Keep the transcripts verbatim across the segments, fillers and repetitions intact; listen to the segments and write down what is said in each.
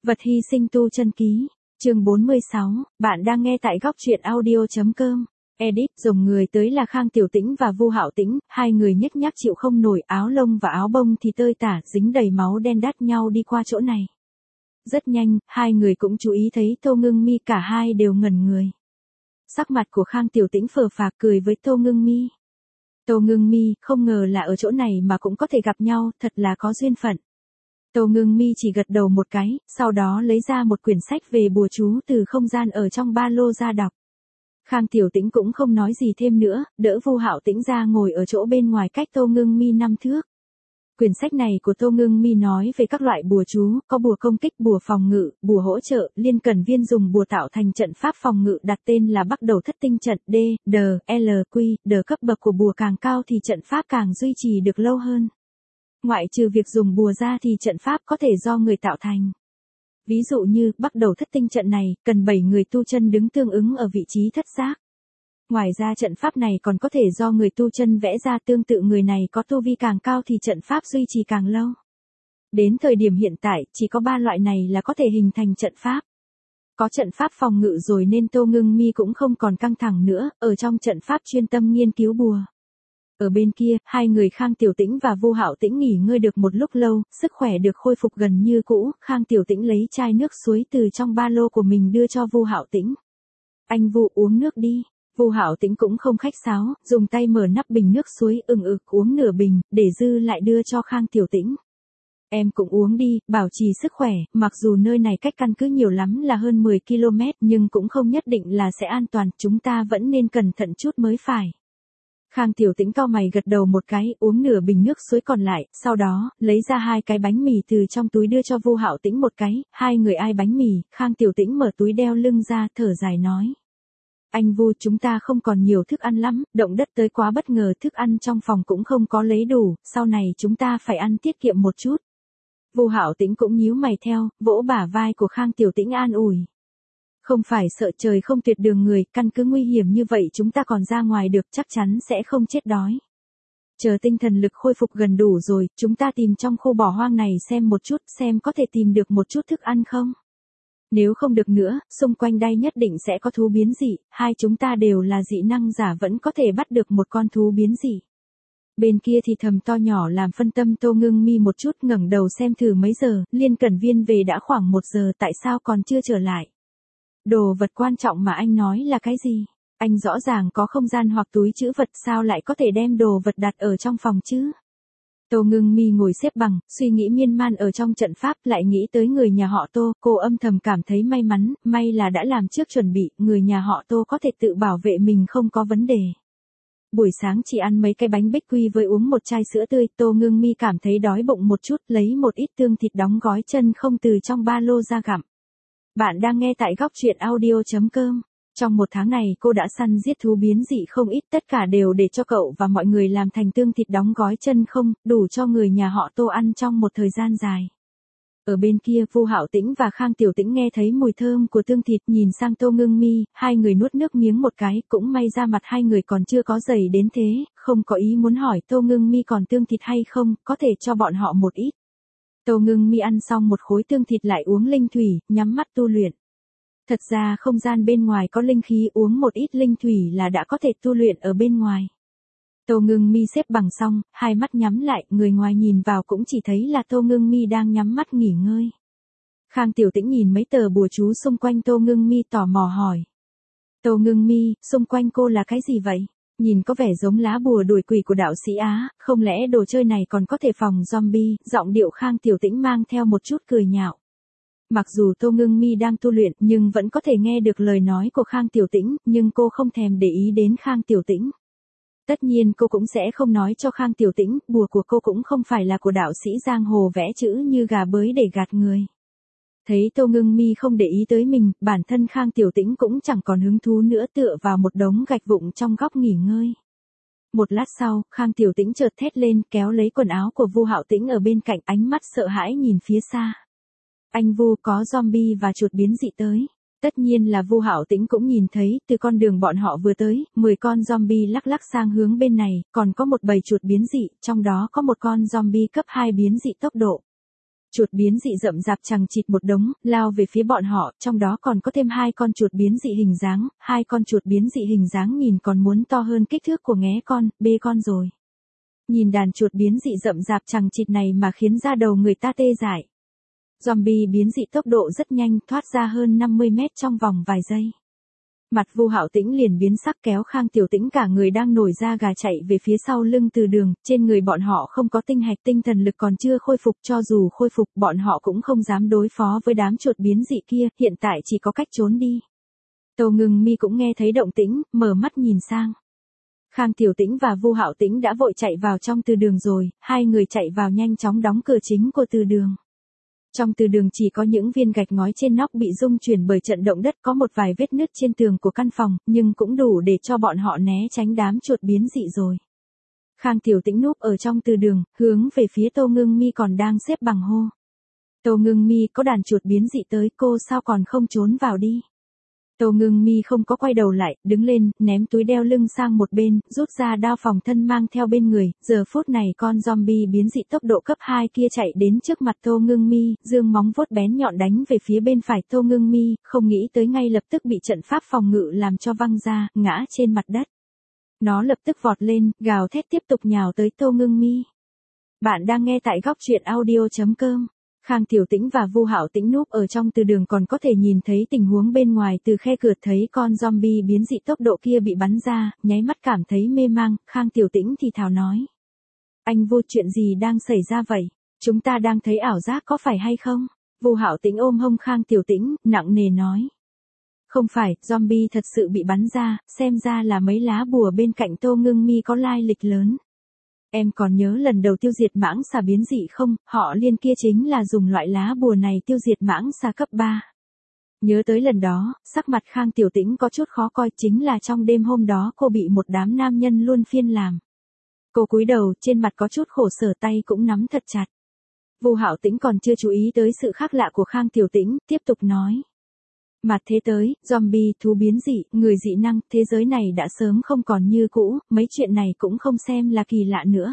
Vật hy sinh tu chân ký, chương bốn mươi sáu, bạn đang nghe tại góc truyện audio.com. Edit, dùng người tới là Khang Tiểu Tĩnh và Vu Hạo Tĩnh, hai người nhếch nhác chịu không nổi, áo lông và áo bông thì tơi tả, dính đầy máu đen đắt nhau đi qua chỗ này. Rất nhanh, hai người cũng chú ý thấy Tô Ngưng Mi, cả hai đều ngẩn người. Sắc mặt của Khang Tiểu Tĩnh phờ phạc cười với Tô Ngưng Mi. Tô Ngưng Mi, không ngờ là ở chỗ này mà cũng có thể gặp nhau, thật là có duyên phận. Tô Ngưng Mi chỉ gật đầu một cái, sau đó lấy ra một quyển sách về bùa chú từ không gian ở trong ba lô ra đọc. Khang Tiểu Tĩnh cũng không nói gì thêm nữa, đỡ Vu Hạo Tĩnh ra ngồi ở chỗ bên ngoài cách Tô Ngưng Mi năm thước. Quyển sách này của Tô Ngưng Mi nói về các loại bùa chú, có bùa công kích, bùa phòng ngự, bùa hỗ trợ, Liên Cẩn Viên dùng bùa tạo thành trận pháp phòng ngự đặt tên là Bắt Đầu Thất Tinh Trận D, D, L, Q, D, cấp bậc của bùa càng cao thì trận pháp càng duy trì được lâu hơn. Ngoại trừ việc dùng bùa ra thì trận pháp có thể do người tạo thành. Ví dụ như, Bắt Đầu Thất Tinh Trận này, cần bảy người tu chân đứng tương ứng ở vị trí thất giác. Ngoài ra trận pháp này còn có thể do người tu chân vẽ ra, tương tự người này có tu vi càng cao thì trận pháp duy trì càng lâu. Đến thời điểm hiện tại, chỉ có ba loại này là có thể hình thành trận pháp. Có trận pháp phòng ngự rồi nên Tô Ngưng Mi cũng không còn căng thẳng nữa, ở trong trận pháp chuyên tâm nghiên cứu bùa. Ở bên kia, hai người Khang Tiểu Tĩnh và Vu Hạo Tĩnh nghỉ ngơi được một lúc lâu, sức khỏe được khôi phục gần như cũ, Khang Tiểu Tĩnh lấy chai nước suối từ trong ba lô của mình đưa cho Vu Hạo Tĩnh. Anh Vu, uống nước đi. Vu Hạo Tĩnh cũng không khách sáo, dùng tay mở nắp bình nước suối, ừng ực uống nửa bình, để dư lại đưa cho Khang Tiểu Tĩnh. Em cũng uống đi, bảo trì sức khỏe, mặc dù nơi này cách căn cứ nhiều lắm là hơn mười ki lô mét nhưng cũng không nhất định là sẽ an toàn, chúng ta vẫn nên cẩn thận chút mới phải. Khang Tiểu Tĩnh cau mày gật đầu một cái, uống nửa bình nước suối còn lại, sau đó, lấy ra hai cái bánh mì từ trong túi đưa cho Vu Hạo Tĩnh một cái, hai người ai bánh mì, Khang Tiểu Tĩnh mở túi đeo lưng ra, thở dài nói. Anh Vu, chúng ta không còn nhiều thức ăn lắm, động đất tới quá bất ngờ, thức ăn trong phòng cũng không có lấy đủ, sau này chúng ta phải ăn tiết kiệm một chút. Vu Hạo Tĩnh cũng nhíu mày theo, vỗ bả vai của Khang Tiểu Tĩnh an ủi. Không phải sợ trời không tuyệt đường người, căn cứ nguy hiểm như vậy chúng ta còn ra ngoài được, chắc chắn sẽ không chết đói. Chờ tinh thần lực khôi phục gần đủ rồi, chúng ta tìm trong khu bỏ hoang này xem một chút, xem có thể tìm được một chút thức ăn không. Nếu không được nữa, xung quanh đây nhất định sẽ có thú biến dị, hai chúng ta đều là dị năng giả vẫn có thể bắt được một con thú biến dị. Bên kia thì thầm to nhỏ làm phân tâm Tô Ngưng Mi một chút, ngẩng đầu xem thử mấy giờ, Liên Cẩn Viên về đã khoảng một giờ, tại sao còn chưa trở lại. Đồ vật quan trọng mà anh nói là cái gì? Anh rõ ràng có không gian hoặc túi trữ vật, sao lại có thể đem đồ vật đặt ở trong phòng chứ? Tô Ngưng Mi ngồi xếp bằng, suy nghĩ miên man ở trong trận pháp, lại nghĩ tới người nhà họ Tô, cô âm thầm cảm thấy may mắn, may là đã làm trước chuẩn bị, người nhà họ Tô có thể tự bảo vệ mình không có vấn đề. Buổi sáng chỉ ăn mấy cái bánh bích quy với uống một chai sữa tươi, Tô Ngưng Mi cảm thấy đói bụng một chút, lấy một ít tương thịt đóng gói chân không từ trong ba lô ra gặm. Bạn đang nghe tại góc truyện audio.com. Trong một tháng này cô đã săn giết thú biến dị không ít, tất cả đều để cho cậu và mọi người làm thành tương thịt đóng gói chân không, đủ cho người nhà họ Tô ăn trong một thời gian dài. Ở bên kia, Vu Hạo Tĩnh và Khang Tiểu Tĩnh nghe thấy mùi thơm của tương thịt, nhìn sang Tô Ngưng Mi, hai người nuốt nước miếng một cái, cũng may ra mặt hai người còn chưa có dày đến thế, không có ý muốn hỏi Tô Ngưng Mi còn tương thịt hay không, có thể cho bọn họ một ít. Tô Ngưng Mi ăn xong một khối tương thịt lại uống linh thủy, nhắm mắt tu luyện. Thật ra không gian bên ngoài có linh khí, uống một ít linh thủy là đã có thể tu luyện ở bên ngoài. Tô Ngưng Mi xếp bằng xong, hai mắt nhắm lại, người ngoài nhìn vào cũng chỉ thấy là Tô Ngưng Mi đang nhắm mắt nghỉ ngơi. Khang Tiểu Tĩnh nhìn mấy tờ bùa chú xung quanh Tô Ngưng Mi tò mò hỏi. Tô Ngưng Mi, xung quanh cô là cái gì vậy? Nhìn có vẻ giống lá bùa đuổi quỷ của đạo sĩ Á, không lẽ đồ chơi này còn có thể phòng zombie, giọng điệu Khang Tiểu Tĩnh mang theo một chút cười nhạo. Mặc dù Tô Ngưng Mi đang tu luyện nhưng vẫn có thể nghe được lời nói của Khang Tiểu Tĩnh, nhưng cô không thèm để ý đến Khang Tiểu Tĩnh. Tất nhiên cô cũng sẽ không nói cho Khang Tiểu Tĩnh, bùa của cô cũng không phải là của đạo sĩ giang hồ vẽ chữ như gà bới để gạt người. Thấy Tô Ngưng Mi không để ý tới mình, bản thân Khang Tiểu Tĩnh cũng chẳng còn hứng thú nữa, tựa vào một đống gạch vụn trong góc nghỉ ngơi. Một lát sau, Khang Tiểu Tĩnh chợt thét lên, kéo lấy quần áo của Vu Hạo Tĩnh ở bên cạnh, ánh mắt sợ hãi nhìn phía xa. Anh Vu, có zombie và chuột biến dị tới. Tất nhiên là Vu Hạo Tĩnh cũng nhìn thấy, từ con đường bọn họ vừa tới, mười con zombie lắc lắc sang hướng bên này, còn có một bầy chuột biến dị, trong đó có một con zombie cấp hai biến dị tốc độ. Chuột biến dị rậm rạp chằng chịt một đống, lao về phía bọn họ, trong đó còn có thêm hai con chuột biến dị hình dáng, hai con chuột biến dị hình dáng nhìn còn muốn to hơn kích thước của nghé con, bê con rồi. Nhìn đàn chuột biến dị rậm rạp chằng chịt này mà khiến da đầu người ta tê dại. Zombie biến dị tốc độ rất nhanh, thoát ra hơn năm mươi mét trong vòng vài giây. Mặt Vu Hạo Tĩnh liền biến sắc, kéo Khang Tiểu Tĩnh cả người đang nổi da gà chạy về phía sau lưng Từ Đường, trên người bọn họ không có tinh hạch, tinh thần lực còn chưa khôi phục, cho dù khôi phục bọn họ cũng không dám đối phó với đám chuột biến dị kia, hiện tại chỉ có cách trốn đi. Tô Ngưng Mi cũng nghe thấy động tĩnh, mở mắt nhìn sang. Khang Tiểu Tĩnh và Vu Hạo Tĩnh đã vội chạy vào trong Từ Đường rồi, hai người chạy vào nhanh chóng đóng cửa chính của Từ Đường. Trong Từ Đường chỉ có những viên gạch ngói trên nóc bị rung chuyển bởi trận động đất, có một vài vết nứt trên tường của căn phòng, nhưng cũng đủ để cho bọn họ né tránh đám chuột biến dị rồi. Khang Tiểu Tĩnh núp ở trong Từ Đường, hướng về phía Tô Ngưng Mi còn đang xếp bằng hô. Tô Ngưng Mi, có đàn chuột biến dị tới, cô sao còn không trốn vào đi. Tô Ngưng Mi không có quay đầu lại, đứng lên, ném túi đeo lưng sang một bên, rút ra đao phòng thân mang theo bên người, giờ phút này con zombie biến dị tốc độ cấp hai kia chạy đến trước mặt Tô Ngưng Mi, dương móng vuốt bén nhọn đánh về phía bên phải Tô Ngưng Mi, không nghĩ tới ngay lập tức bị trận pháp phòng ngự làm cho văng ra, ngã trên mặt đất. Nó lập tức vọt lên, gào thét tiếp tục nhào tới Tô Ngưng Mi. Bạn đang nghe tại góc truyện audio chấm com. Khang Tiểu Tĩnh và Vu Hạo Tĩnh núp ở trong Từ Đường còn có thể nhìn thấy tình huống bên ngoài từ khe cửa, thấy con zombie biến dị tốc độ kia bị bắn ra, nháy mắt cảm thấy mê mang, Khang Tiểu Tĩnh thì thào nói. Anh Vu, chuyện gì đang xảy ra vậy? Chúng ta đang thấy ảo giác có phải hay không? Vu Hạo Tĩnh ôm hông Khang Tiểu Tĩnh, nặng nề nói. Không phải, zombie thật sự bị bắn ra, xem ra là mấy lá bùa bên cạnh Tô Ngưng Mi có lai lịch lớn. Em còn nhớ lần đầu tiêu diệt mãng xà biến dị không, họ Liên kia chính là dùng loại lá bùa này tiêu diệt mãng xà cấp ba. Nhớ tới lần đó, sắc mặt Khang Tiểu Tĩnh có chút khó coi, chính là trong đêm hôm đó cô bị một đám nam nhân luôn phiên làm. Cô cúi đầu, trên mặt có chút khổ sở, tay cũng nắm thật chặt. Vu Hạo Tĩnh còn chưa chú ý tới sự khác lạ của Khang Tiểu Tĩnh, tiếp tục nói. Mặt thế tới, zombie, thú biến dị, người dị năng, thế giới này đã sớm không còn như cũ, mấy chuyện này cũng không xem là kỳ lạ nữa.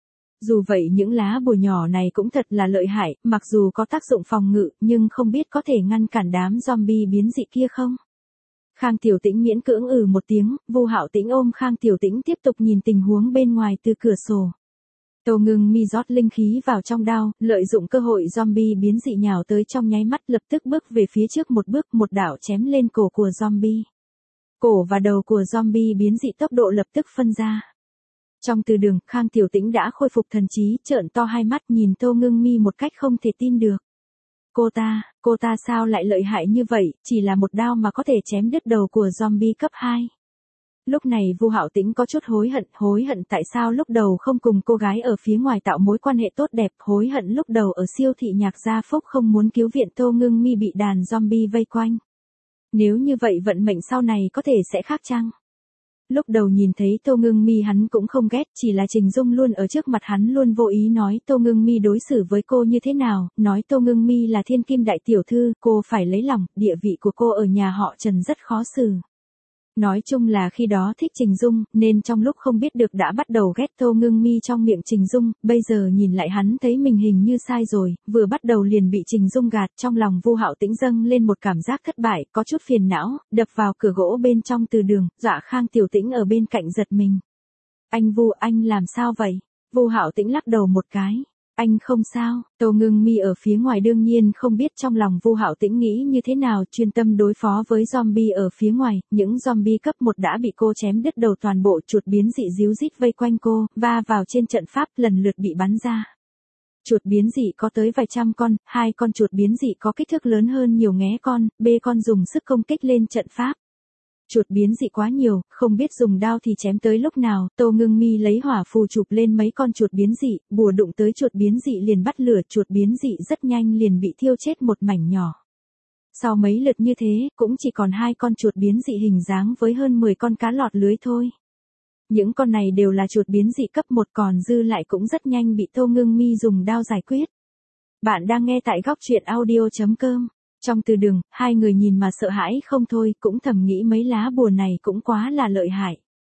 Dù vậy những lá bùa nhỏ này cũng thật là lợi hại, mặc dù có tác dụng phòng ngự, nhưng không biết có thể ngăn cản đám zombie biến dị kia không? Khang Tiểu Tĩnh miễn cưỡng ừ một tiếng, Vu Hạo Tĩnh ôm Khang Tiểu Tĩnh tiếp tục nhìn tình huống bên ngoài từ cửa sổ. Tô Ngưng Mi rót linh khí vào trong đao, lợi dụng cơ hội zombie biến dị nhào tới trong nháy mắt, lập tức bước về phía trước một bước, một đảo chém lên cổ của zombie. Cổ và đầu của zombie biến dị tốc độ lập tức phân ra. Trong Từ Đường, Khang Tiểu Tĩnh đã khôi phục thần trí, trợn to hai mắt nhìn Tô Ngưng Mi một cách không thể tin được. Cô ta, cô ta sao lại lợi hại như vậy, chỉ là một đao mà có thể chém đứt đầu của zombie cấp hai. Lúc này Vu Hạo Tĩnh có chút hối hận, hối hận tại sao lúc đầu không cùng cô gái ở phía ngoài tạo mối quan hệ tốt đẹp, hối hận lúc đầu ở siêu thị Nhạc Gia Phúc không muốn cứu viện Tô Ngưng Mi bị đàn zombie vây quanh. Nếu như vậy vận mệnh sau này có thể sẽ khác chăng? Lúc đầu nhìn thấy Tô Ngưng Mi hắn cũng không ghét, chỉ là Trình Dung luôn ở trước mặt hắn luôn vô ý nói Tô Ngưng Mi đối xử với cô như thế nào, nói Tô Ngưng Mi là thiên kim đại tiểu thư, cô phải lấy lòng, địa vị của cô ở nhà họ Trần rất khó xử. Nói chung là khi đó thích Trình Dung, nên trong lúc không biết được đã bắt đầu ghét Tô Ngưng Mi trong miệng Trình Dung, bây giờ nhìn lại hắn thấy mình hình như sai rồi, vừa bắt đầu liền bị Trình Dung gạt, trong lòng Vu Hạo Tĩnh dâng lên một cảm giác thất bại, có chút phiền não, đập vào cửa gỗ bên trong Từ Đường, dọa Khang Tiểu Tĩnh ở bên cạnh giật mình. Anh Vu, anh làm sao vậy? Vu Hạo Tĩnh lắc đầu một cái. Anh không sao, Tô Ngưng Mi ở phía ngoài đương nhiên không biết trong lòng Vu Hạo Tĩnh nghĩ như thế nào, chuyên tâm đối phó với zombie ở phía ngoài, những zombie cấp một đã bị cô chém đứt đầu, toàn bộ chuột biến dị ríu rít vây quanh cô, va vào trên trận pháp lần lượt bị bắn ra. Chuột biến dị có tới vài trăm con, hai con chuột biến dị có kích thước lớn hơn nhiều nghé con, bê con dùng sức công kích lên trận pháp. Chuột biến dị quá nhiều, không biết dùng đao thì chém tới lúc nào, Tô Ngưng Mi lấy hỏa phù chụp lên mấy con chuột biến dị, bùa đụng tới chuột biến dị liền bắt lửa, chuột biến dị rất nhanh liền bị thiêu chết một mảnh nhỏ. Sau mấy lượt như thế, cũng chỉ còn hai con chuột biến dị hình dáng với hơn mười con cá lọt lưới thôi. Những con này đều là chuột biến dị cấp một, còn dư lại cũng rất nhanh bị Tô Ngưng Mi dùng đao giải quyết. Bạn đang nghe tại góc truyện audio chấm com. Trong Từ Đường, hai người nhìn mà sợ hãi không thôi, cũng thầm nghĩ mấy lá bùa này cũng quá là lợi hại.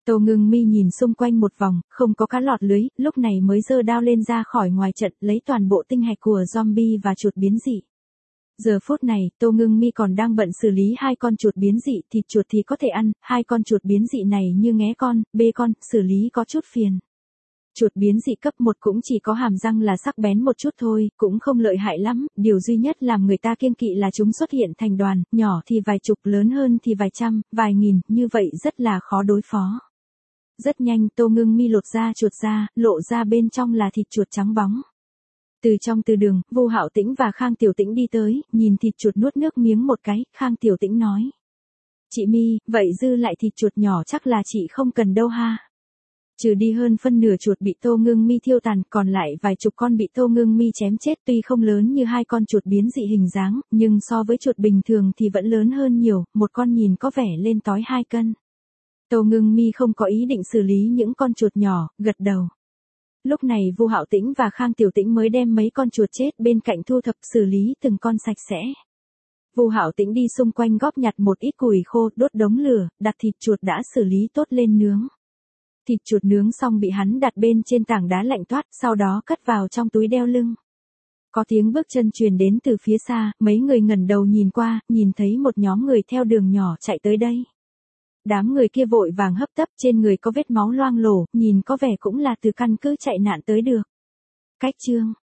Tô Ngưng Mi nhìn xung quanh một vòng, không có cá lọt lưới, lúc này mới giơ đao lên ra khỏi ngoài trận, lấy toàn bộ tinh hạch của zombie và chuột biến dị. Giờ phút này, Tô Ngưng Mi còn đang bận xử lý hai con chuột biến dị, thịt chuột thì có thể ăn, hai con chuột biến dị này như nghé con, bê con, xử lý có chút phiền. Chuột biến dị cấp một cũng chỉ có hàm răng là sắc bén một chút thôi, cũng không lợi hại lắm, điều duy nhất làm người ta kiêng kỵ là chúng xuất hiện thành đoàn, nhỏ thì vài chục, lớn hơn thì vài trăm, vài nghìn, như vậy rất là khó đối phó. Rất nhanh Tô Ngưng Mi lột da chuột ra, lộ ra bên trong là thịt chuột trắng bóng. Từ trong từ đường, Vu Hạo Tĩnh và Khang Tiểu Tĩnh đi tới, nhìn thịt chuột nuốt nước miếng một cái, Khang Tiểu Tĩnh nói. Chị Mi, vậy dư lại thịt chuột nhỏ chắc là chị không cần đâu ha. Trừ đi hơn phân nửa chuột bị Tô Ngưng Mi thiêu tàn, còn lại vài chục con bị Tô Ngưng Mi chém chết, tuy không lớn như hai con chuột biến dị hình dáng, nhưng so với chuột bình thường thì vẫn lớn hơn nhiều, một con nhìn có vẻ lên tới hai cân. Tô Ngưng Mi không có ý định xử lý những con chuột nhỏ, gật đầu. Lúc này Vu Hạo Tĩnh và Khang Tiểu Tĩnh mới đem mấy con chuột chết bên cạnh thu thập xử lý từng con sạch sẽ. Vu Hạo Tĩnh đi xung quanh góp nhặt một ít củi khô, đốt đống lửa, đặt thịt chuột đã xử lý tốt lên nướng. Thịt chuột nướng xong bị hắn đặt bên trên tảng đá lạnh toát, sau đó cất vào trong túi đeo lưng. Có tiếng bước chân truyền đến từ phía xa, mấy người ngẩng đầu nhìn qua, nhìn thấy một nhóm người theo đường nhỏ chạy tới đây. Đám người kia vội vàng hấp tấp, trên người có vết máu loang lổ, nhìn có vẻ cũng là từ căn cứ chạy nạn tới được. Cách chương